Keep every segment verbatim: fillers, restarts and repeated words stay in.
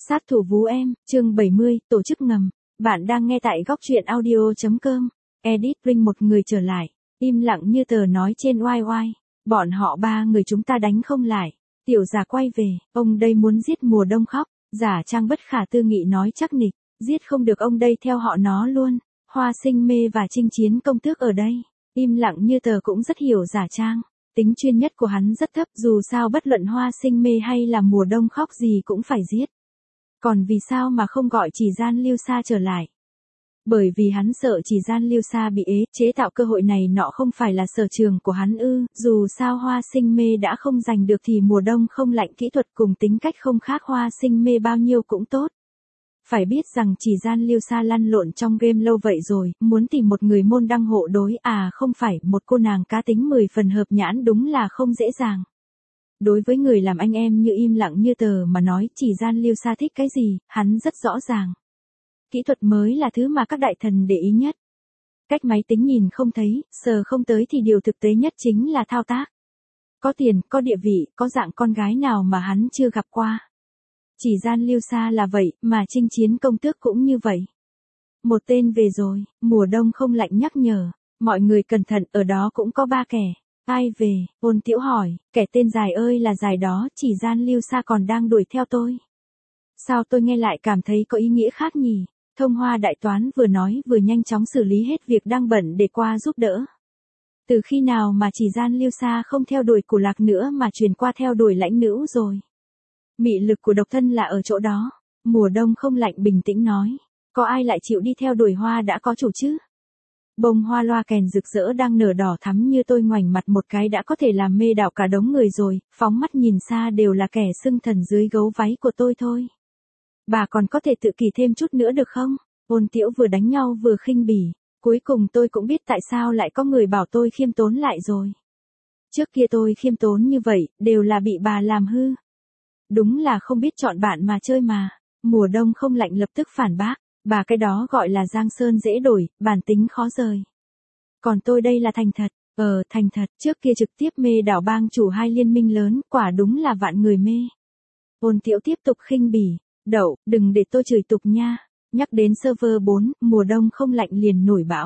Sát thủ vú em, chương bảy mươi, tổ chức ngầm. Bạn đang nghe tại góc truyện audio.com. Edit Ring một người trở lại. Im lặng như tờ nói trên oai oai. Bọn họ ba người chúng ta đánh không lại. Tiểu giả quay về, ông đây muốn giết mùa đông khóc. Giả trang bất khả tư nghị nói chắc nịch. Giết không được ông đây theo họ nó luôn. Hoa Sinh Mê và Chinh Chiến Công Tước ở đây. Im lặng như tờ cũng rất hiểu giả trang. Tính chuyên nhất của hắn rất thấp, dù sao bất luận Hoa Sinh Mê hay là mùa đông khóc gì cũng phải giết. Còn vì sao mà không gọi Chỉ Gian Lưu Sa trở lại? Bởi vì hắn sợ Chỉ Gian Lưu Sa bị ế, chế tạo cơ hội này nọ không phải là sở trường của hắn ư, dù sao Hoa Sinh Mê đã không giành được thì mùa đông không lạnh kỹ thuật cùng tính cách không khác Hoa Sinh Mê bao nhiêu cũng tốt. Phải biết rằng Chỉ Gian Lưu Sa lăn lộn trong game lâu vậy rồi, muốn tìm một người môn đăng hộ đối à không phải một cô nàng cá tính mười phần hợp nhãn đúng là không dễ dàng. Đối với người làm anh em như im lặng như tờ mà nói Chỉ Gian Lưu Sa thích cái gì, hắn rất rõ ràng. Kỹ thuật mới là thứ mà các đại thần để ý nhất. Cách máy tính nhìn không thấy, sờ không tới thì điều thực tế nhất chính là thao tác. Có tiền, có địa vị, có dạng con gái nào mà hắn chưa gặp qua. Chỉ Gian Lưu Sa là vậy, mà Chinh Chiến Công Tước cũng như vậy. Một tên về rồi, mùa đông không lạnh nhắc nhở, mọi người cẩn thận, ở đó cũng có ba kẻ. Ai về, Ôn Tiễu hỏi, kẻ tên dài ơi là dài đó, Chỉ Gian Lưu Sa còn đang đuổi theo tôi. Sao tôi nghe lại cảm thấy có ý nghĩa khác nhỉ? Thông Hoa đại toán vừa nói vừa nhanh chóng xử lý hết việc đang bận để qua giúp đỡ. Từ khi nào mà Chỉ Gian Lưu Sa không theo đuổi Củ Lạc nữa mà chuyển qua theo đuổi lãnh nữ rồi? Mị lực của độc thân là ở chỗ đó. Mùa đông không lạnh bình tĩnh nói. Có ai lại chịu đi theo đuổi hoa đã có chủ chứ? Bông hoa loa kèn rực rỡ đang nở đỏ thắm như tôi ngoảnh mặt một cái đã có thể làm mê đảo cả đống người rồi, phóng mắt nhìn xa đều là kẻ xưng thần dưới gấu váy của tôi thôi. Bà còn có thể tự kỳ thêm chút nữa được không? Ôn Tiễu vừa đánh nhau vừa khinh bỉ. Cuối cùng tôi cũng biết tại sao lại có người bảo tôi khiêm tốn lại rồi. Trước kia tôi khiêm tốn như vậy, đều là bị bà làm hư. Đúng là không biết chọn bạn mà chơi mà. Mùa đông không lạnh lập tức phản bác. Bà cái đó gọi là giang sơn dễ đổi, bản tính khó rời. Còn tôi đây là thành thật. Ờ, thành thật, trước kia trực tiếp mê đảo bang chủ hai liên minh lớn, quả đúng là vạn người mê. Ôn Tiễu tiếp tục khinh bỉ. Đậu, đừng để tôi chửi tục nha. Nhắc đến server bốn, mùa đông không lạnh liền nổi bão.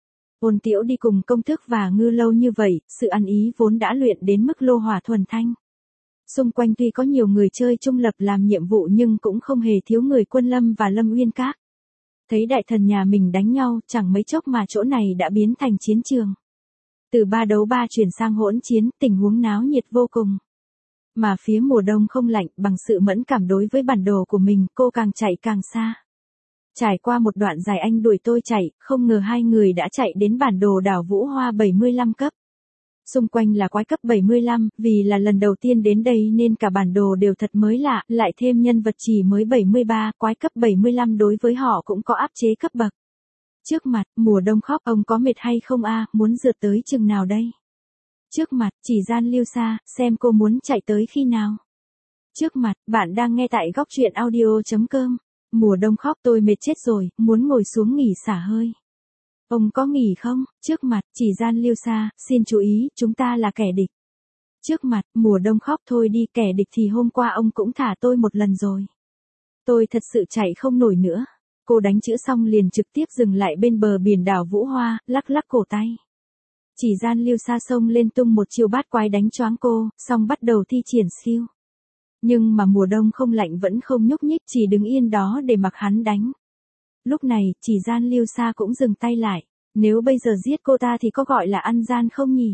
Ôn Tiễu đi cùng Công Tước và Ngư lâu như vậy, sự ăn ý vốn đã luyện đến mức lô hỏa thuần thanh. Xung quanh tuy có nhiều người chơi trung lập làm nhiệm vụ nhưng cũng không hề thiếu người Quân Lâm và Lâm Uyên Các. Thấy đại thần nhà mình đánh nhau, chẳng mấy chốc mà chỗ này đã biến thành chiến trường. Từ ba đấu ba chuyển sang hỗn chiến, tình huống náo nhiệt vô cùng. Mà phía mùa đông không lạnh, bằng sự mẫn cảm đối với bản đồ của mình, cô càng chạy càng xa. Trải qua một đoạn dài anh đuổi tôi chạy, không ngờ hai người đã chạy đến bản đồ đảo Vũ Hoa bảy mươi lăm cấp. Xung quanh là quái cấp bảy mươi lăm, vì là lần đầu tiên đến đây nên cả bản đồ đều thật mới lạ, lại thêm nhân vật chỉ mới bảy mươi ba, quái cấp bảy mươi lăm đối với họ cũng có áp chế cấp bậc. Trước mặt, mùa đông khóc, ông có mệt hay không a, muốn rượt tới chừng nào đây? Trước mặt, Chỉ Gian Lưu Sa, xem cô muốn chạy tới khi nào? Trước mặt, bạn đang nghe tại góc truyện audio.com. Mùa đông khóc tôi mệt chết rồi, muốn ngồi xuống nghỉ xả hơi. Ông có nghỉ không? Trước mặt, Chỉ Gian Lưu Sa, xin chú ý, chúng ta là kẻ địch. Trước mặt, mùa đông khóc thôi đi, kẻ địch thì hôm qua ông cũng thả tôi một lần rồi. Tôi thật sự chạy không nổi nữa. Cô đánh chữ xong liền trực tiếp dừng lại bên bờ biển đảo Vũ Hoa, lắc lắc cổ tay. Chỉ Gian Lưu Sa xông lên tung một chiêu bát quái đánh choáng cô, xong bắt đầu thi triển siêu. Nhưng mà mùa đông không lạnh vẫn không nhúc nhích, chỉ đứng yên đó để mặc hắn đánh. Lúc này, Chỉ Gian Lưu Sa cũng dừng tay lại. Nếu bây giờ giết cô ta thì có gọi là ăn gian không nhỉ?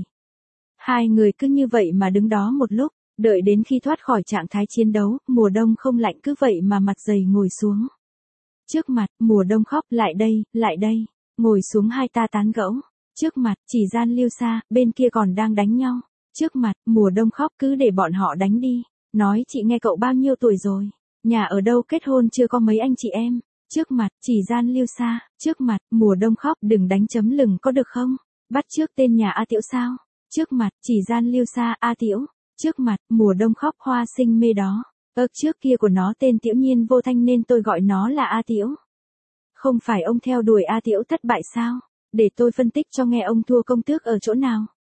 Hai người cứ như vậy mà đứng đó một lúc, đợi đến khi thoát khỏi trạng thái chiến đấu, mùa đông không lạnh cứ vậy mà mặt dày ngồi xuống. Trước mặt, mùa đông khóc, lại đây, lại đây, ngồi xuống hai ta tán gẫu. Trước mặt, Chỉ Gian Lưu Sa, bên kia còn đang đánh nhau. Trước mặt, mùa đông khóc, cứ để bọn họ đánh đi. Nói chị nghe cậu bao nhiêu tuổi rồi? Nhà ở đâu, kết hôn chưa, có mấy anh chị em? Trước mặt, Chỉ Gian Lưu Sa, trước mặt, mùa đông khóc, đừng đánh chấm lừng có được không? Bắt trước tên nhà A Tiễu sao? Trước mặt, Chỉ Gian Lưu Sa, A Tiễu. Trước mặt, mùa đông khóc, Hoa Sinh Mê đó. Ơ, trước kia của nó tên Tiểu Nhiên Vô Thanh nên tôi gọi nó là A Tiễu. Không phải ông theo đuổi A Tiễu thất bại sao? Để tôi phân tích cho nghe ông thua Công Tước ở chỗ nào.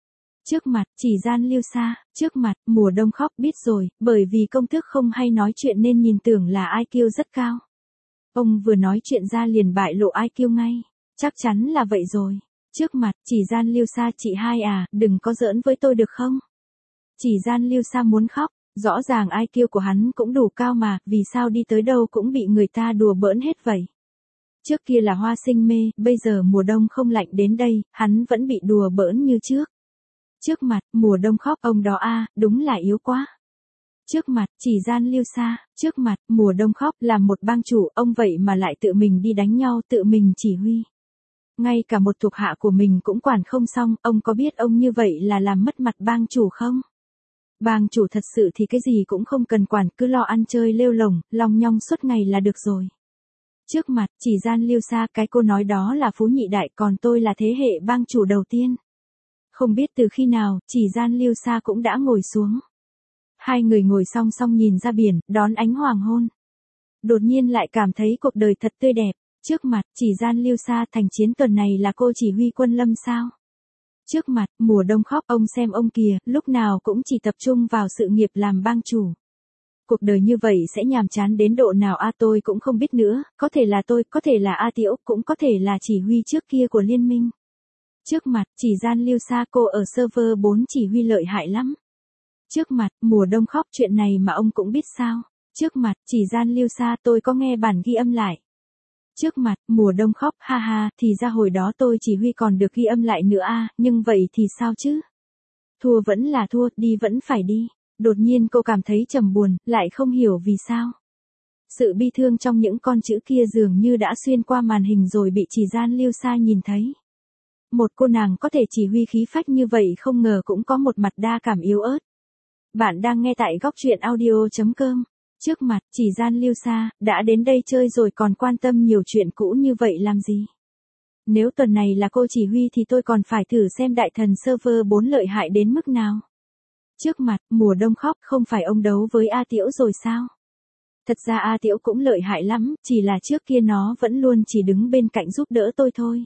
Trước mặt, chỉ gian Lưu Sa, trước mặt, mùa đông khóc biết rồi, bởi vì công tước không hay nói chuyện nên nhìn tưởng là i kiu rất cao. Ông vừa nói chuyện ra liền bại lộ i kiu ngay. Chắc chắn là vậy rồi. Trước mặt, chỉ gian Lưu Sa chị hai à, đừng có giỡn với tôi được không? Chỉ gian Lưu Sa muốn khóc, rõ ràng i kiu của hắn cũng đủ cao mà, vì sao đi tới đâu cũng bị người ta đùa bỡn hết vậy? Trước kia là Hoa Sinh mê, bây giờ mùa đông không lạnh đến đây, hắn vẫn bị đùa bỡn như trước. Trước mặt, mùa đông khóc, ông đó a, đúng là yếu quá. Trước mặt, chỉ gian Lưu Sa, trước mặt, mùa đông khóc, làm một bang chủ, ông vậy mà lại tự mình đi đánh nhau, tự mình chỉ huy. Ngay cả một thuộc hạ của mình cũng quản không xong, ông có biết ông như vậy là làm mất mặt bang chủ không? Bang chủ thật sự thì cái gì cũng không cần quản, cứ lo ăn chơi lêu lổng, long nhong suốt ngày là được rồi. Trước mặt, chỉ gian Lưu Sa, cái cô nói đó là phú nhị đại, còn tôi là thế hệ bang chủ đầu tiên. Không biết từ khi nào, chỉ gian Lưu Sa cũng đã ngồi xuống. Hai người ngồi song song nhìn ra biển, đón ánh hoàng hôn. Đột nhiên lại cảm thấy cuộc đời thật tươi đẹp. Trước mặt, chỉ gian Lưu Sa, thành chiến tuần này là cô chỉ huy quân lâm sao? Trước mặt, mùa đông khóc, ông xem ông kìa, lúc nào cũng chỉ tập trung vào sự nghiệp làm bang chủ. Cuộc đời như vậy sẽ nhàm chán đến độ nào a tôi cũng không biết nữa, có thể là tôi, có thể là A Tiễu, cũng có thể là chỉ huy trước kia của liên minh. Trước mặt, chỉ gian Lưu Sa, cô ở server bốn chỉ huy lợi hại lắm. Trước mặt, mùa đông khóc, chuyện này mà ông cũng biết sao? Trước mặt, chỉ gian Lưu Sa, tôi có nghe bản ghi âm lại. Trước mặt, mùa đông khóc, ha ha, thì ra hồi đó tôi chỉ huy còn được ghi âm lại nữa a, nhưng vậy thì sao chứ? Thua vẫn là thua, đi vẫn phải đi. Đột nhiên cô cảm thấy trầm buồn, lại không hiểu vì sao. Sự bi thương trong những con chữ kia dường như đã xuyên qua màn hình rồi bị chỉ gian Lưu Sa nhìn thấy. Một cô nàng có thể chỉ huy khí phách như vậy không ngờ cũng có một mặt đa cảm yếu ớt. Bạn đang nghe tại góc truyện audio chấm com. Trước mặt, chỉ gian Lưu Sa, đã đến đây chơi rồi còn quan tâm nhiều chuyện cũ như vậy làm gì? Nếu tuần này là cô chỉ huy thì tôi còn phải thử xem đại thần server bốn lợi hại đến mức nào. Trước mặt, mùa đông khóc, không phải ông đấu với A Tiễu rồi sao? Thật ra A Tiễu cũng lợi hại lắm, chỉ là trước kia nó vẫn luôn chỉ đứng bên cạnh giúp đỡ tôi thôi.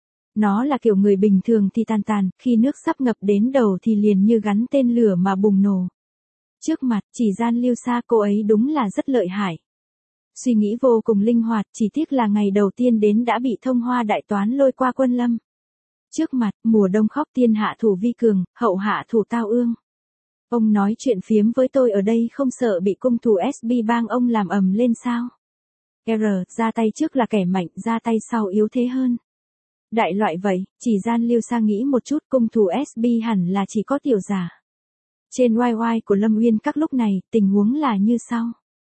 Nó là kiểu người bình thường thì tàn tàn, khi nước sắp ngập đến đầu thì liền như gắn tên lửa mà bùng nổ. Trước mặt, chỉ gian Lưu Sa, cô ấy đúng là rất lợi hại. Suy nghĩ vô cùng linh hoạt, chỉ tiếc là ngày đầu tiên đến đã bị Thông Hoa đại toán lôi qua quân lâm. Trước mặt, mùa đông khóc, tiên hạ thủ vi cường, hậu hạ thủ tao ương. Ông nói chuyện phiếm với tôi ở đây không sợ bị cung thủ ét bê bang ông làm ầm lên sao? R, ra tay trước là kẻ mạnh, ra tay sau yếu thế hơn. Đại loại vậy, chỉ gian Lưu Sa nghĩ một chút, cung thủ ét bê hẳn là chỉ có tiểu giả. Trên oai oai của Lâm Uyên các lúc này, tình huống là như sau.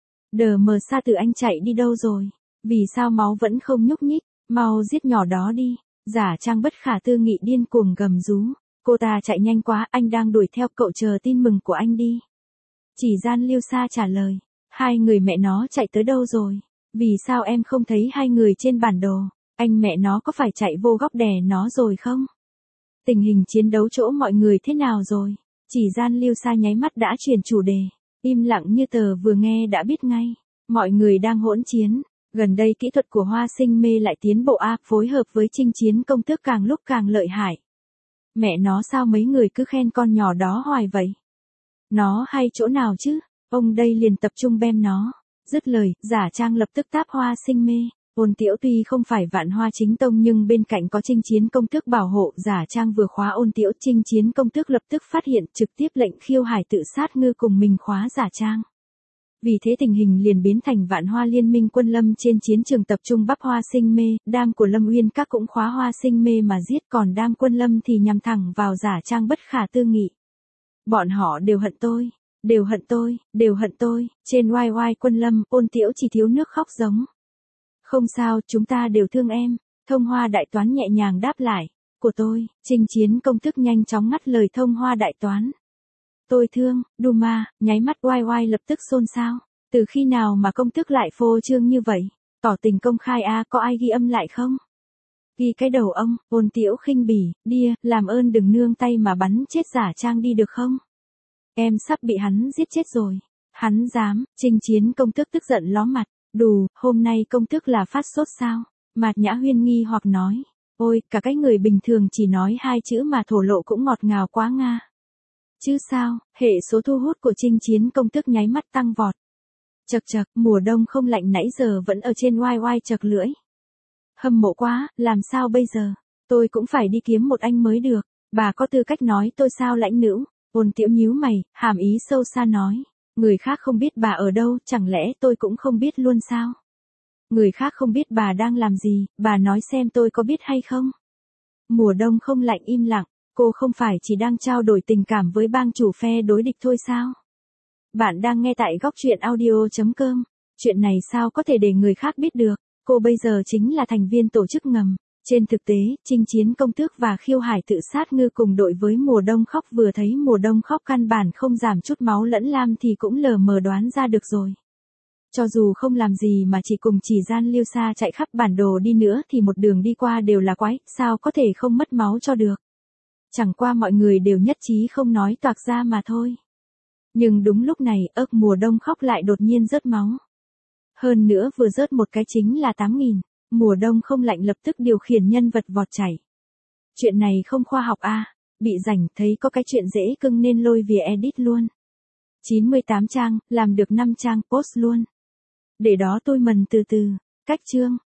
Đờ mờ Sa Tử anh chạy đi đâu rồi? Vì sao máu vẫn không nhúc nhích? Mau giết nhỏ đó đi. Giả Trang bất khả tư nghị điên cuồng gầm rú. Cô ta chạy nhanh quá, anh đang đuổi theo cậu, chờ tin mừng của anh đi. Chỉ gian Lưu Sa trả lời. Hai người mẹ nó chạy tới đâu rồi? Vì sao em không thấy hai người trên bản đồ? Anh mẹ nó có phải chạy vô góc đè nó rồi không? Tình hình chiến đấu chỗ mọi người thế nào rồi? Chỉ gian Lưu Sa nháy mắt đã chuyển chủ đề. Im lặng như tờ, vừa nghe đã biết ngay. Mọi người đang hỗn chiến. Gần đây kỹ thuật của Hoa Sinh mê lại tiến bộ a, phối hợp với chinh chiến công tước càng lúc càng lợi hại. Mẹ nó sao mấy người cứ khen con nhỏ đó hoài vậy? Nó hay chỗ nào chứ? Ông đây liền tập trung bem nó. Dứt lời, Giả Trang lập tức táp Hoa Sinh mê. Ôn Tiễu tuy không phải vạn hoa chính tông nhưng bên cạnh có chinh chiến công tước bảo hộ, Giả Trang vừa khóa Ôn Tiễu, chinh chiến công tước lập tức phát hiện, trực tiếp lệnh khiêu hải tự sát ngư cùng mình khóa Giả Trang. Vì thế tình hình liền biến thành vạn hoa liên minh quân lâm trên chiến trường tập trung bắp Hoa Sinh mê, đam của Lâm Uyên các cũng khóa Hoa Sinh mê mà giết, còn đam quân lâm thì nhằm thẳng vào Giả Trang bất khả tư nghị. Bọn họ đều hận tôi, đều hận tôi, đều hận tôi, trên oai oai quân lâm, Ôn Tiễu chỉ thiếu nước khóc giống. Không sao, chúng ta đều thương em. Thông Hoa đại toán nhẹ nhàng đáp lại. Của tôi, chinh chiến công tước nhanh chóng ngắt lời Thông Hoa đại toán. Tôi thương, Duma, nháy mắt oai oai lập tức xôn xao. Từ khi nào mà công tước lại phô trương như vậy? Tỏ tình công khai a, có ai ghi âm lại không? Ghi cái đầu ông, Ôn Tiễu khinh bỉ, đia, làm ơn đừng nương tay mà bắn chết Giả Trang đi được không? Em sắp bị hắn giết chết rồi. Hắn dám, chinh chiến công tước tức giận ló mặt. Đù, hôm nay công tước là phát sốt sao? Mạt Nhã Huyên nghi hoặc nói. Ôi, cả cái người bình thường chỉ nói hai chữ mà thổ lộ cũng ngọt ngào quá nga. Chứ sao, hệ số thu hút của Chinh Chiến Công Tước nháy mắt tăng vọt. Chật chật, mùa đông không lạnh nãy giờ vẫn ở trên oai oai chật lưỡi. Hâm mộ quá, làm sao bây giờ? Tôi cũng phải đi kiếm một anh mới được. Bà có tư cách nói tôi sao lãnh nữ? Ôn Tiễu nhíu mày, hàm ý sâu xa nói. Người khác không biết bà ở đâu, chẳng lẽ tôi cũng không biết luôn sao? Người khác không biết bà đang làm gì, bà nói xem tôi có biết hay không? Mùa đông không lạnh im lặng, cô không phải chỉ đang trao đổi tình cảm với bang chủ phe đối địch thôi sao? Bạn đang nghe tại góc truyện audio.com. Chuyện này sao có thể để người khác biết được? Cô bây giờ chính là thành viên tổ chức ngầm. Trên thực tế, Chinh Chiến Công Tước và Khiêu Hải Tự Sát Ngư cùng đội với Mùa Đông Khóc vừa thấy Mùa Đông Khóc căn bản không giảm chút máu lẫn lam thì cũng lờ mờ đoán ra được rồi. Cho dù không làm gì mà chỉ cùng chỉ gian liêu xa chạy khắp bản đồ đi nữa thì một đường đi qua đều là quái, sao có thể không mất máu cho được. Chẳng qua mọi người đều nhất trí không nói toạc ra mà thôi. Nhưng đúng lúc này, ớt Mùa Đông Khóc lại đột nhiên rớt máu. Hơn nữa vừa rớt một cái chính là tám nghìn. Mùa đông không lạnh lập tức điều khiển nhân vật vọt chảy. Chuyện này không khoa học a, à? Bị rảnh thấy có cái chuyện dễ cưng nên lôi về edit luôn. chín mươi tám trang, làm được năm trang post luôn. Để đó tôi mần từ từ, cách chương,